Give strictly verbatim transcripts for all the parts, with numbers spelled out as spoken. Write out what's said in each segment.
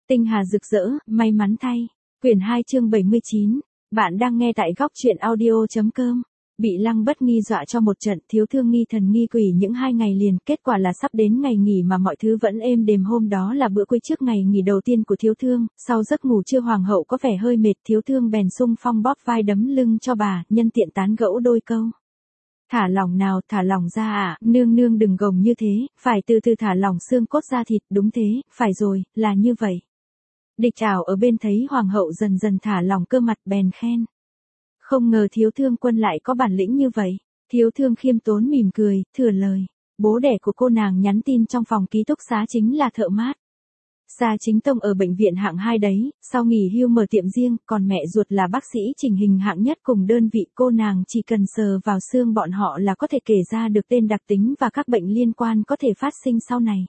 Tinh hà rực rỡ, may mắn thay. Quyển hai chương bảy mươi chín. Bạn đang nghe tại góc truyện audio.com. Bị Lăng Bất Nghi dọa cho một trận, Thiếu Thương nghi thần nghi quỷ những hai ngày liền, kết quả là sắp đến ngày nghỉ mà mọi thứ vẫn êm đềm. Hôm đó là bữa cuối trước ngày nghỉ đầu tiên của Thiếu Thương, sau giấc ngủ trưa Hoàng hậu có vẻ hơi mệt, Thiếu Thương bèn xung phong bóp vai đấm lưng cho bà, nhân tiện tán gẫu đôi câu. Thả lỏng nào, thả lỏng ra à, nương nương đừng gồng như thế, phải từ từ thả lỏng xương cốt da thịt, đúng thế, phải rồi, là như vậy. Địch Trảo ở bên thấy Hoàng hậu dần dần thả lỏng cơ mặt bèn khen. Không ngờ Thiếu Thương quân lại có bản lĩnh như vậy. Thiếu Thương khiêm tốn mỉm cười, thừa lời. Bố đẻ của cô nàng nhắn tin trong phòng ký túc xá chính là thợ mát. Gia Chính Tông ở bệnh viện hạng hai đấy, sau nghỉ hưu mở tiệm riêng, còn mẹ ruột là bác sĩ chỉnh hình hạng nhất cùng đơn vị. Cô nàng chỉ cần sờ vào xương bọn họ là có thể kể ra được tên đặc tính và các bệnh liên quan có thể phát sinh sau này.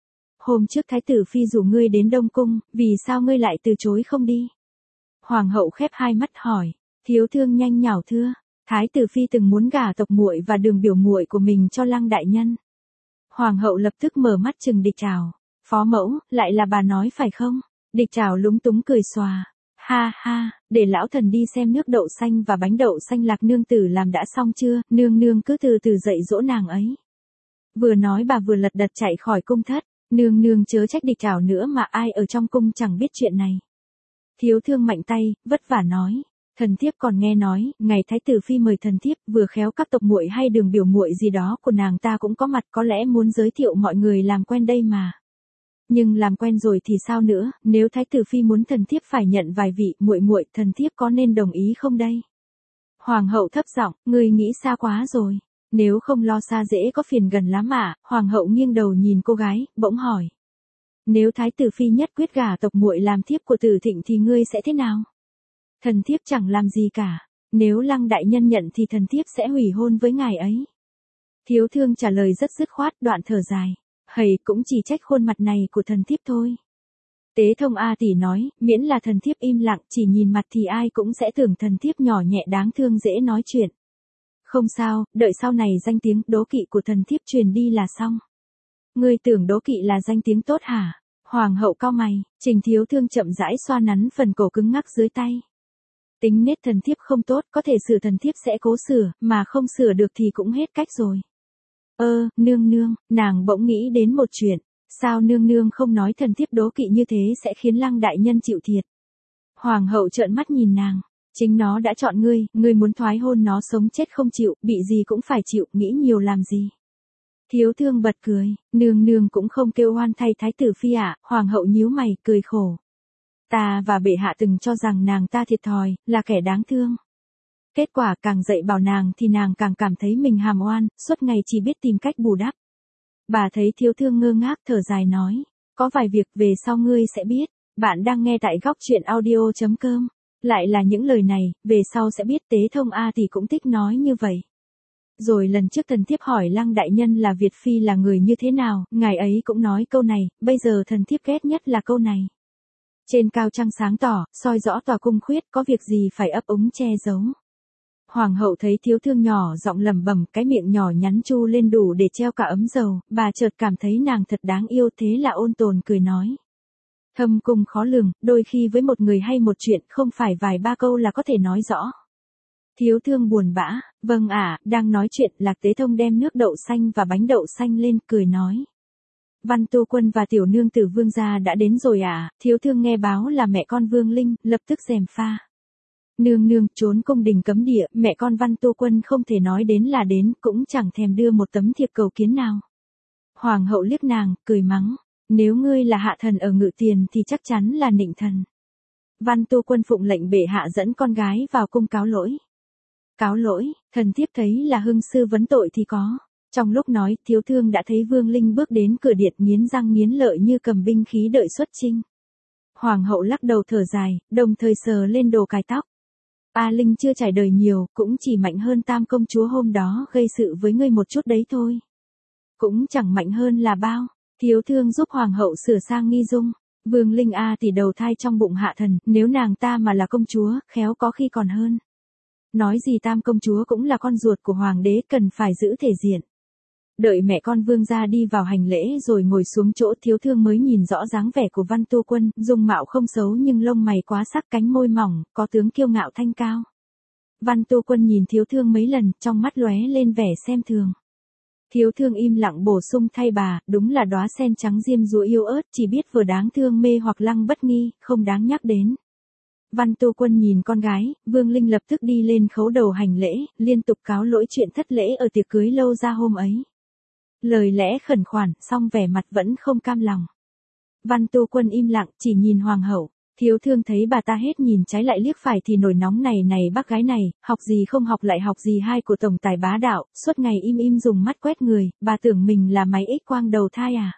Hôm trước Thái tử Phi rủ ngươi đến Đông Cung, vì sao ngươi lại từ chối không đi? Hoàng hậu khép hai mắt hỏi. Thiếu Thương nhanh nhảu thưa, Thái tử Phi từng muốn gả tộc muội và Đường biểu muội của mình cho Lăng đại nhân. Hoàng hậu lập tức mở mắt trừng Địch Trảo. Phó mẫu, lại là bà nói phải không? Địch Trảo lúng túng cười xòa. Ha ha, để lão thần đi xem nước đậu xanh và bánh đậu xanh Lạc nương tử làm đã xong chưa, nương nương cứ từ từ dạy dỗ nàng ấy. Vừa nói bà vừa lật đật chạy khỏi cung thất, nương nương chớ trách Địch Trảo nữa mà ai ở trong cung chẳng biết chuyện này. Thiếu Thương mạnh tay, vất vả nói. Thần thiếp còn nghe nói, ngày Thái tử Phi mời thần thiếp, vừa khéo các tộc muội hay Đường biểu muội gì đó của nàng ta cũng có mặt, có lẽ muốn giới thiệu mọi người làm quen đây mà. Nhưng làm quen rồi thì sao nữa, nếu Thái tử Phi muốn thần thiếp phải nhận vài vị muội muội, thần thiếp có nên đồng ý không đây? Hoàng hậu thấp giọng, ngươi nghĩ xa quá rồi. Nếu không lo xa dễ có phiền gần lắm à? Hoàng hậu nghiêng đầu nhìn cô gái, bỗng hỏi. Nếu Thái tử Phi nhất quyết gả tộc muội làm thiếp của Tử Thịnh thì ngươi sẽ thế nào? Thần thiếp chẳng làm gì cả. Nếu Lăng đại nhân nhận thì thần thiếp sẽ hủy hôn với ngài ấy. Thiếu Thương trả lời rất dứt khoát, đoạn thở dài. Hầy cũng chỉ trách khuôn mặt này của thần thiếp thôi. Tế Thông A tỷ nói, miễn là thần thiếp im lặng, chỉ nhìn mặt thì ai cũng sẽ tưởng thần thiếp nhỏ nhẹ đáng thương dễ nói chuyện. Không sao, đợi sau này danh tiếng đố kỵ của thần thiếp truyền đi là xong. Ngươi tưởng đố kỵ là danh tiếng tốt hả? Hoàng hậu cau mày, Trình Thiếu Thương chậm rãi xoa nắn phần cổ cứng ngắc dưới tay. Tính nết thần thiếp không tốt, có thể sửa thần thiếp sẽ cố sửa, mà không sửa được thì cũng hết cách rồi. Ơ, nương nương, nàng bỗng nghĩ đến một chuyện, sao nương nương không nói thần thiếp đố kỵ như thế sẽ khiến Lăng đại nhân chịu thiệt. Hoàng hậu trợn mắt nhìn nàng, chính nó đã chọn ngươi, ngươi muốn thoái hôn nó sống chết không chịu, bị gì cũng phải chịu, nghĩ nhiều làm gì. Thiếu Thương bật cười, nương nương cũng không kêu oan thay Thái tử Phi ạ. Hoàng hậu nhíu mày, cười khổ. Ta và bệ hạ từng cho rằng nàng ta thiệt thòi, là kẻ đáng thương. Kết quả càng dạy bảo nàng thì nàng càng cảm thấy mình hàm oan, suốt ngày chỉ biết tìm cách bù đắp. Bà thấy Thiếu Thương ngơ ngác thở dài nói, có vài việc về sau ngươi sẽ biết. Bạn đang nghe tại góc truyện audio.com. Lại là những lời này, về sau sẽ biết. Tế Thông A thì cũng thích nói như vậy. Rồi lần trước thần thiếp hỏi Lăng đại nhân là Việt Phi là người như thế nào, ngài ấy cũng nói câu này, bây giờ thần thiếp ghét nhất là câu này. Trên cao trăng sáng tỏ, soi rõ tòa cung khuyết, có việc gì phải ấp úng che giấu. Hoàng hậu thấy Thiếu Thương nhỏ giọng lẩm bẩm, cái miệng nhỏ nhắn chu lên đủ để treo cả ấm dầu, bà chợt cảm thấy nàng thật đáng yêu, thế là ôn tồn cười nói. Thâm cung khó lường, đôi khi với một người hay một chuyện không phải vài ba câu là có thể nói rõ. Thiếu Thương buồn bã, vâng ạ, đang nói chuyện Lạc Tế Thông đem nước đậu xanh và bánh đậu xanh lên, cười nói. Văn Tu Quân và tiểu nương tử Vương gia đã đến rồi à? Thiếu Thương nghe báo là mẹ con Vương Linh, lập tức gièm pha. Nương nương, trốn cung đình cấm địa, mẹ con Văn Tu Quân không thể nói đến là đến, cũng chẳng thèm đưa một tấm thiệp cầu kiến nào. Hoàng hậu liếc nàng, cười mắng, nếu ngươi là hạ thần ở Ngự Tiền thì chắc chắn là nịnh thần. Văn Tu Quân phụng lệnh bệ hạ dẫn con gái vào cung cáo lỗi. Cáo lỗi, thần thiếp thấy là hưng sư vấn tội thì có. Trong lúc nói, Thiếu Thương đã thấy Vương Linh bước đến cửa điện nghiến răng nghiến lợi như cầm binh khí đợi xuất chinh. Hoàng hậu lắc đầu thở dài, đồng thời sờ lên đồ cài tóc. A Linh chưa trải đời nhiều, cũng chỉ mạnh hơn Tam công chúa hôm đó gây sự với ngươi một chút đấy thôi. Cũng chẳng mạnh hơn là bao. Thiếu Thương giúp Hoàng hậu sửa sang nghi dung. Vương Linh A thì đầu thai trong bụng hạ thần, nếu nàng ta mà là công chúa, khéo có khi còn hơn. Nói gì Tam công chúa cũng là con ruột của hoàng đế, cần phải giữ thể diện. Đợi mẹ con Vương gia đi vào hành lễ rồi ngồi xuống chỗ, Thiếu Thương mới nhìn rõ dáng vẻ của Văn Tu Quân, dung mạo không xấu nhưng lông mày quá sắc, cánh môi mỏng, có tướng kiêu ngạo thanh cao. Văn Tu Quân nhìn Thiếu Thương mấy lần, trong mắt lóe lên vẻ xem thường. Thiếu Thương im lặng bổ sung thay bà, đúng là đóa sen trắng diêm dúa yếu ớt, chỉ biết vừa đáng thương mê hoặc Lăng Bất Nghi, không đáng nhắc đến. Văn Tu Quân nhìn con gái, Vương Linh lập tức đi lên khấu đầu hành lễ, liên tục cáo lỗi chuyện thất lễ ở tiệc cưới lâu ra hôm ấy. Lời lẽ khẩn khoản, song vẻ mặt vẫn không cam lòng. Văn Tu Quân im lặng, chỉ nhìn Hoàng hậu. Thiếu Thương thấy bà ta hết nhìn trái lại liếc phải thì nổi nóng, này này bác gái này, học gì không học lại học gì hai của tổng tài bá đạo, suốt ngày im im dùng mắt quét người, bà tưởng mình là máy X quang đầu thai à?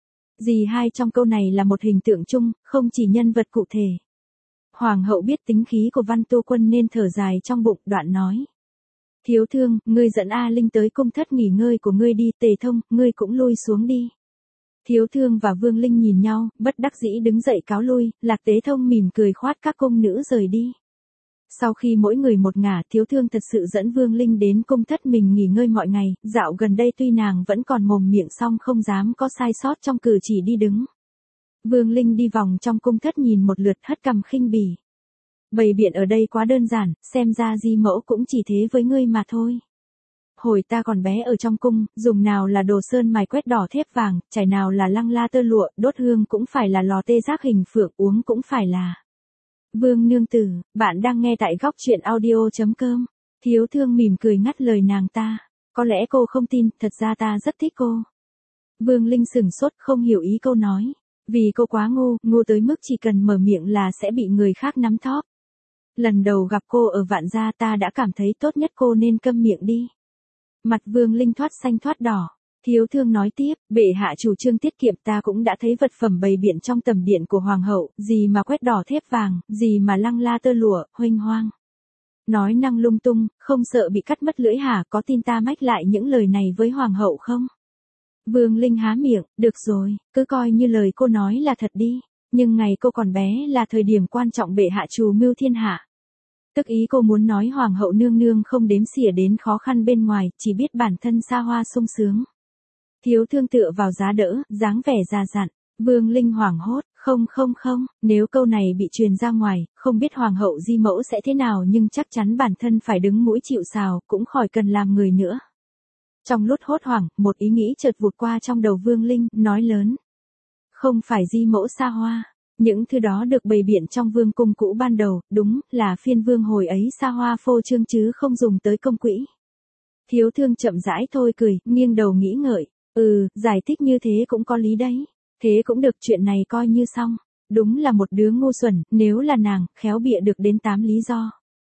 Dì hai trong câu này là một hình tượng chung, không chỉ nhân vật cụ thể. Hoàng hậu biết tính khí của Văn Tu Quân nên thở dài trong bụng, đoạn nói. Thiếu Thương, ngươi dẫn A Linh tới cung thất nghỉ ngơi của ngươi đi, Tề Thông, ngươi cũng lui xuống đi. Thiếu Thương và Vương Linh nhìn nhau, bất đắc dĩ đứng dậy cáo lui, Lạc Tế Thông mỉm cười khoát các cung nữ rời đi. Sau khi mỗi người một ngả, Thiếu Thương thật sự dẫn Vương Linh đến cung thất mình nghỉ ngơi mọi ngày, dạo gần đây tuy nàng vẫn còn mồm miệng song không dám có sai sót trong cử chỉ đi đứng. Vương Linh đi vòng trong cung thất nhìn một lượt, hất cằm khinh bỉ. Bày biện ở đây quá đơn giản, xem ra di mẫu cũng chỉ thế với ngươi mà thôi. Hồi ta còn bé ở trong cung, dùng nào là đồ sơn mài quét đỏ thép vàng, chải nào là lăng la tơ lụa, đốt hương cũng phải là lò tê giác hình phượng, uống cũng phải là. Vương nương tử, bạn đang nghe tại góc truyện audio chấm com. Thiếu Thương mỉm cười ngắt lời nàng ta. Có lẽ cô không tin, thật ra ta rất thích cô. Vương Linh sửng sốt không hiểu ý câu nói. Vì cô quá ngu, ngu tới mức chỉ cần mở miệng là sẽ bị người khác nắm thóp. Lần đầu gặp cô ở Vạn Gia ta đã cảm thấy tốt nhất cô nên câm miệng đi. Mặt Vương Linh thoát xanh thoát đỏ. Thiếu Thương nói tiếp, bệ hạ chủ trương tiết kiệm, ta cũng đã thấy vật phẩm bày biện trong tầm điện của Hoàng hậu, gì mà quét đỏ thép vàng, gì mà lăng la tơ lụa, huênh hoang. Nói năng lung tung, không sợ bị cắt mất lưỡi hả, có tin ta mách lại những lời này với Hoàng hậu không? Vương Linh há miệng, được rồi, cứ coi như lời cô nói là thật đi, nhưng ngày cô còn bé là thời điểm quan trọng bệ hạ trù mưu thiên hạ. Tức ý cô muốn nói Hoàng hậu nương nương không đếm xỉa đến khó khăn bên ngoài, chỉ biết bản thân xa hoa sung sướng. Thiếu Thương tựa vào giá đỡ, dáng vẻ già dặn. Vương Linh hoảng hốt, không không không, nếu câu này bị truyền ra ngoài, không biết Hoàng hậu di mẫu sẽ thế nào nhưng chắc chắn bản thân phải đứng mũi chịu sào, cũng khỏi cần làm người nữa. Trong lúc hốt hoảng, một ý nghĩ chợt vụt qua trong đầu Vương Linh, nói lớn. Không phải di mẫu xa hoa. Những thứ đó được bày biện trong vương cung cũ ban đầu, đúng là phiên vương hồi ấy xa hoa phô trương chứ không dùng tới công quỹ. Thiếu Thương chậm rãi thôi cười, nghiêng đầu nghĩ ngợi. Ừ, giải thích như thế cũng có lý đấy. Thế cũng được, chuyện này coi như xong. Đúng là một đứa ngu xuẩn, nếu là nàng, khéo bịa được đến tám lý do.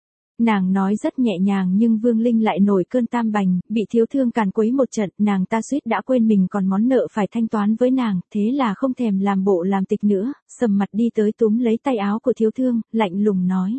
Nàng nói rất nhẹ nhàng nhưng Vương Linh lại nổi cơn tam bành, bị Thiếu Thương càn quấy một trận, nàng ta suýt đã quên mình còn món nợ phải thanh toán với nàng, thế là không thèm làm bộ làm tịch nữa, sầm mặt đi tới túm lấy tay áo của Thiếu Thương, lạnh lùng nói.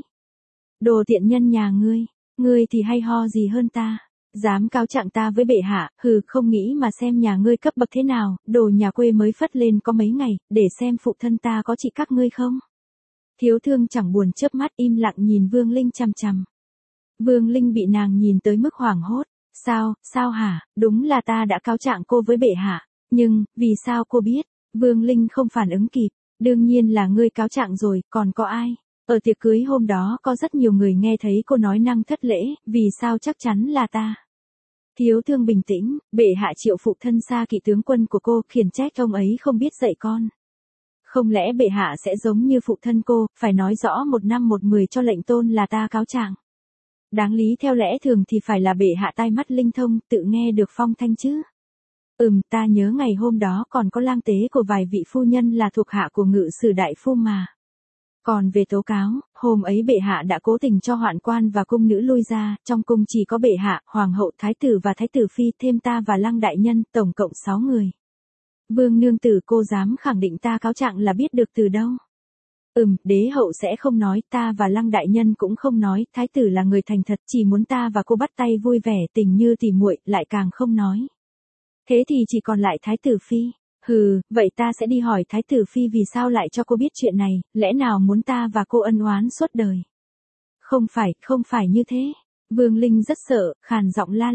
Đồ tiện nhân nhà ngươi, ngươi thì hay ho gì hơn ta, dám cáo trạng ta với bệ hạ, hừ, không nghĩ mà xem nhà ngươi cấp bậc thế nào, đồ nhà quê mới phất lên có mấy ngày, để xem phụ thân ta có trị các ngươi không. Thiếu Thương chẳng buồn chớp mắt, im lặng nhìn Vương Linh chằm chằm. Vương Linh bị nàng nhìn tới mức hoảng hốt. Sao, sao hả, đúng là ta đã cáo trạng cô với bệ hạ. Nhưng, vì sao cô biết? Vương Linh không phản ứng kịp. Đương nhiên là ngươi cáo trạng rồi, còn có ai? Ở tiệc cưới hôm đó có rất nhiều người nghe thấy cô nói năng thất lễ, vì sao chắc chắn là ta? Thiếu Thương bình tĩnh, bệ hạ triệu phụ thân xa kỵ tướng quân của cô, khiển trách ông ấy không biết dạy con. Không lẽ bệ hạ sẽ giống như phụ thân cô, phải nói rõ một năm một mười cho lệnh tôn là ta cáo trạng. Đáng lý theo lẽ thường thì phải là bệ hạ tai mắt linh thông, tự nghe được phong thanh chứ. Ừm, ta nhớ ngày hôm đó còn có lang tế của vài vị phu nhân là thuộc hạ của ngự sử đại phu mà. Còn về tố cáo, hôm ấy bệ hạ đã cố tình cho hoạn quan và cung nữ lui ra, trong cung chỉ có bệ hạ, hoàng hậu, thái tử và thái tử phi, thêm ta và Lăng đại nhân, tổng cộng sáu người. Vương nương tử, cô dám khẳng định ta cáo trạng là biết được từ đâu? Ừm, đế hậu sẽ không nói, ta và Lăng đại nhân cũng không nói, thái tử là người thành thật, chỉ muốn ta và cô bắt tay vui vẻ, tình như tỉ muội, lại càng không nói. Thế thì chỉ còn lại thái tử phi. Hừ, vậy ta sẽ đi hỏi thái tử phi vì sao lại cho cô biết chuyện này, lẽ nào muốn ta và cô ân oán suốt đời? Không phải, không phải như thế. Vương Linh rất sợ, khàn giọng la lên.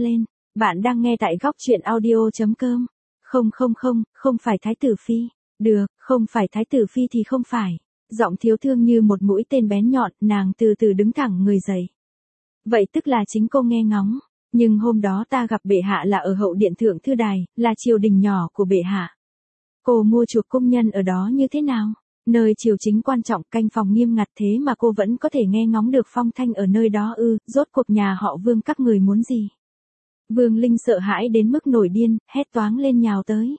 Bạn đang nghe tại góc chuyện audio chấm com. Không không không, không phải Thái tử Phi. Được, không phải Thái tử Phi thì không phải. Giọng Thiếu Thương như một mũi tên bén nhọn, nàng từ từ đứng thẳng người dậy. Vậy tức là chính cô nghe ngóng. Nhưng hôm đó ta gặp bệ hạ là ở hậu điện thượng thư đài, là triều đình nhỏ của bệ hạ. Cô mua chuộc công nhân ở đó như thế nào? Nơi triều chính quan trọng, canh phòng nghiêm ngặt, thế mà cô vẫn có thể nghe ngóng được phong thanh ở nơi đó ư? Rốt cuộc nhà họ Vương các người muốn gì? Vương Linh sợ hãi đến mức nổi điên, hét toáng lên nhào tới.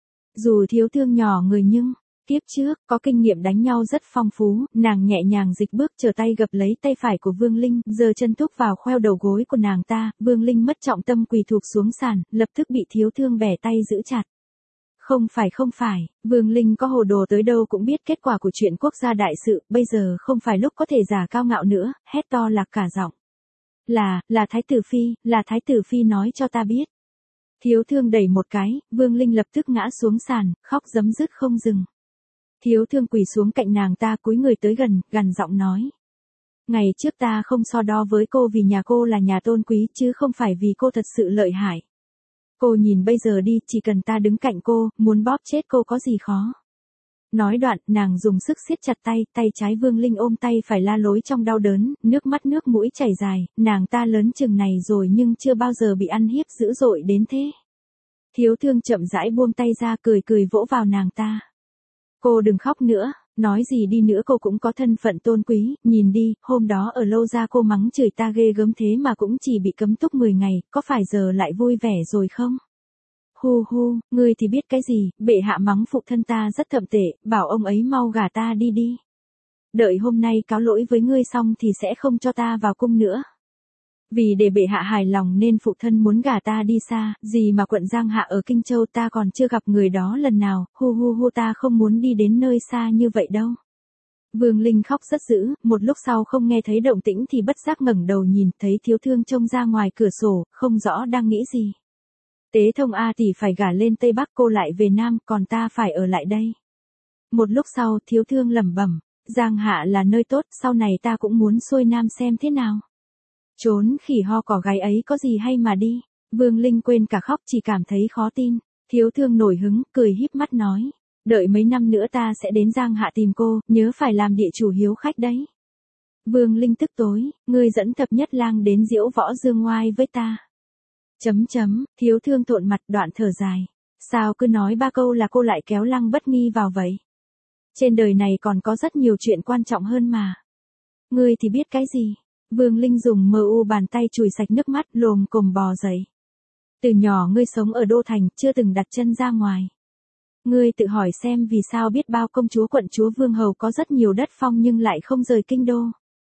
Dù Thiếu Thương nhỏ người nhưng, kiếp trước, có kinh nghiệm đánh nhau rất phong phú, nàng nhẹ nhàng dịch bước trở tay gập lấy tay phải của Vương Linh, giơ chân thúc vào khoeo đầu gối của nàng ta, Vương Linh mất trọng tâm quỳ thụp xuống sàn, lập tức bị Thiếu Thương bẻ tay giữ chặt. Không phải không phải, Vương Linh có hồ đồ tới đâu cũng biết kết quả của chuyện quốc gia đại sự, bây giờ không phải lúc có thể giả cao ngạo nữa, hét to lạc cả giọng. Là, là Thái tử Phi, là Thái tử Phi nói cho ta biết. Thiếu Thương đẩy một cái, Vương Linh lập tức ngã xuống sàn, khóc giấm dứt không dừng. Thiếu Thương quỳ xuống cạnh nàng ta cúi người tới gần, gằn giọng nói. Ngày trước ta không so đo với cô vì nhà cô là nhà tôn quý chứ không phải vì cô thật sự lợi hại. Cô nhìn bây giờ đi, chỉ cần ta đứng cạnh cô, muốn bóp chết cô có gì khó. Nói đoạn, nàng dùng sức siết chặt tay, tay trái Vương Linh ôm tay phải la lối trong đau đớn, nước mắt nước mũi chảy dài, nàng ta lớn chừng này rồi nhưng chưa bao giờ bị ăn hiếp dữ dội đến thế. Thiếu Thương chậm rãi buông tay ra cười cười vỗ vào nàng ta. Cô đừng khóc nữa, nói gì đi nữa cô cũng có thân phận tôn quý, nhìn đi, hôm đó ở Lâu Gia cô mắng chửi ta ghê gớm thế mà cũng chỉ bị cấm túc mười ngày, có phải giờ lại vui vẻ rồi không? Hu hu, ngươi thì biết cái gì, bệ hạ mắng phụ thân ta rất thậm tệ, bảo ông ấy mau gả ta đi đi. Đợi hôm nay cáo lỗi với ngươi xong thì sẽ không cho ta vào cung nữa. Vì để bệ hạ hài lòng nên phụ thân muốn gả ta đi xa, gì mà quận Giang Hạ ở Kinh Châu ta còn chưa gặp người đó lần nào, hu hu hu ta không muốn đi đến nơi xa như vậy đâu. Vương Linh khóc rất dữ, một lúc sau không nghe thấy động tĩnh thì bất giác ngẩng đầu nhìn, thấy Thiếu Thương trông ra ngoài cửa sổ, không rõ đang nghĩ gì. Tế Thông A tỷ phải gả lên Tây Bắc, cô lại về Nam, còn ta phải ở lại đây. Một lúc sau, Thiếu Thương lẩm bẩm, Giang Hạ là nơi tốt, sau này ta cũng muốn xuôi Nam xem thế nào. Trốn khỉ ho cỏ gáy ấy có gì hay mà đi. Vương Linh quên cả khóc, chỉ cảm thấy khó tin. Thiếu Thương nổi hứng, cười híp mắt nói, đợi mấy năm nữa ta sẽ đến Giang Hạ tìm cô, nhớ phải làm địa chủ hiếu khách đấy. Vương Linh tức tối, ngươi dẫn Thập Nhất Lang đến Diễu Võ Dương Ngoai với ta. Chấm chấm, Thiếu Thương thộn mặt, đoạn thở dài. Sao cứ nói ba câu là cô lại kéo Lăng Bất Nghi vào vậy? Trên đời này còn có rất nhiều chuyện quan trọng hơn mà. Ngươi thì biết cái gì? Vương Linh dùng mờ u bàn tay chùi sạch nước mắt, lồm cồm bò dậy. Từ nhỏ ngươi sống ở Đô Thành, chưa từng đặt chân ra ngoài. Ngươi tự hỏi xem vì sao biết bao công chúa quận chúa vương hầu có rất nhiều đất phong nhưng lại không rời kinh đô.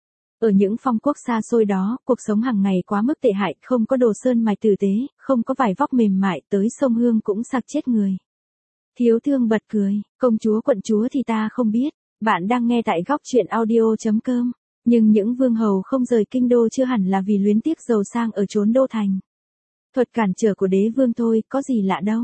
Ở những phong quốc xa xôi đó, cuộc sống hàng ngày quá mức tệ hại, không có đồ sơn mài tử tế, không có vải vóc mềm mại, tới sông Hương cũng sặc chết người. Thiếu Thương bật cười, công chúa quận chúa thì ta không biết, bạn đang nghe tại góc chuyện audio chấm com. Nhưng những vương hầu không rời kinh đô chưa hẳn là vì luyến tiếc giàu sang ở chốn Đô Thành. Thuật cản trở của đế vương thôi, có gì lạ đâu.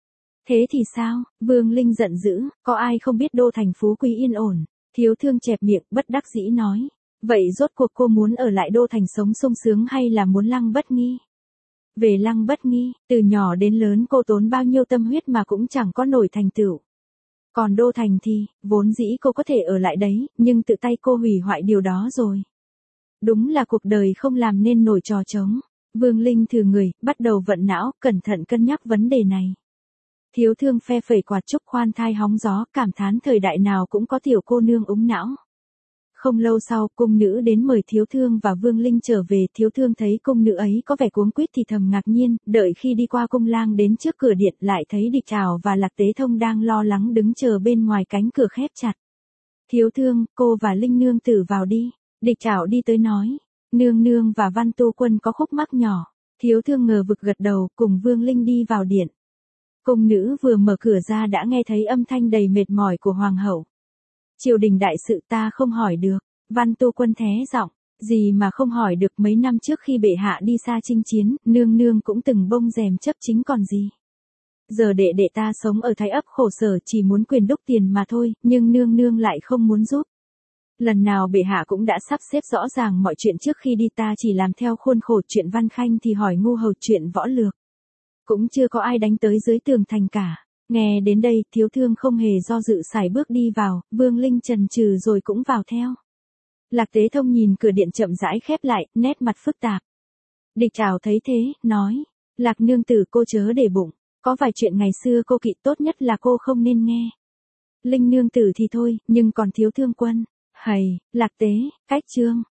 Thế thì sao? Vương Linh giận dữ, có ai không biết Đô Thành phú quý yên ổn. Thiếu Thương chẹp miệng, bất đắc dĩ nói. Vậy rốt cuộc cô muốn ở lại Đô Thành sống sung sướng hay là muốn Lăng Bất Nghi? Về Lăng Bất Nghi, từ nhỏ đến lớn cô tốn bao nhiêu tâm huyết mà cũng chẳng có nổi thành tựu. Còn Đô Thành thì, vốn dĩ cô có thể ở lại đấy, nhưng tự tay cô hủy hoại điều đó rồi. Đúng là cuộc đời không làm nên nổi trò trống. Vương Linh thử người, bắt đầu vận não, cẩn thận cân nhắc vấn đề này. Thiếu Thương phe phẩy quạt trúc khoan thai hóng gió, cảm thán thời đại nào cũng có tiểu cô nương úng não. Không lâu sau, cung nữ đến mời Thiếu Thương và Vương Linh trở về, Thiếu Thương thấy cung nữ ấy có vẻ cuống quýt thì thầm ngạc nhiên, đợi khi đi qua cung lang đến trước cửa điện lại thấy Địch Trảo và Lạc Tế Thông đang lo lắng đứng chờ bên ngoài cánh cửa khép chặt. Thiếu Thương, cô và Linh nương tử vào đi. Địch Trảo đi tới nói, nương nương và Văn Tu Quân có khúc mắc nhỏ. Thiếu Thương ngờ vực gật đầu, cùng Vương Linh đi vào điện. Cung nữ vừa mở cửa ra đã nghe thấy âm thanh đầy mệt mỏi của hoàng hậu. Triều đình đại sự ta không hỏi được. Văn Tu Quân thé giọng, gì mà không hỏi được, mấy năm trước khi bệ hạ đi xa chinh chiến, nương nương cũng từng bông rèm chấp chính còn gì. Giờ đệ đệ ta sống ở Thái Ấp khổ sở chỉ muốn quyền đúc tiền mà thôi, nhưng nương nương lại không muốn giúp. Lần nào bệ hạ cũng đã sắp xếp rõ ràng mọi chuyện trước khi đi, ta chỉ làm theo khuôn khổ, chuyện văn khanh thì hỏi ngu hầu, chuyện võ lược cũng chưa có ai đánh tới dưới tường thành cả. Nghe đến đây, thiếu thương không hề do dự sải bước đi vào, Vương Linh chần chừ rồi cũng vào theo. Lạc Tế Thông nhìn cửa điện chậm rãi khép lại, nét mặt phức tạp. Địch Trảo thấy thế, nói, Lạc nương tử, cô chớ để bụng, có vài chuyện ngày xưa cô kỵ, tốt nhất là cô không nên nghe. Linh nương tử thì thôi, nhưng còn thiếu thương quân, hầy, Lạc Tế, cách trương.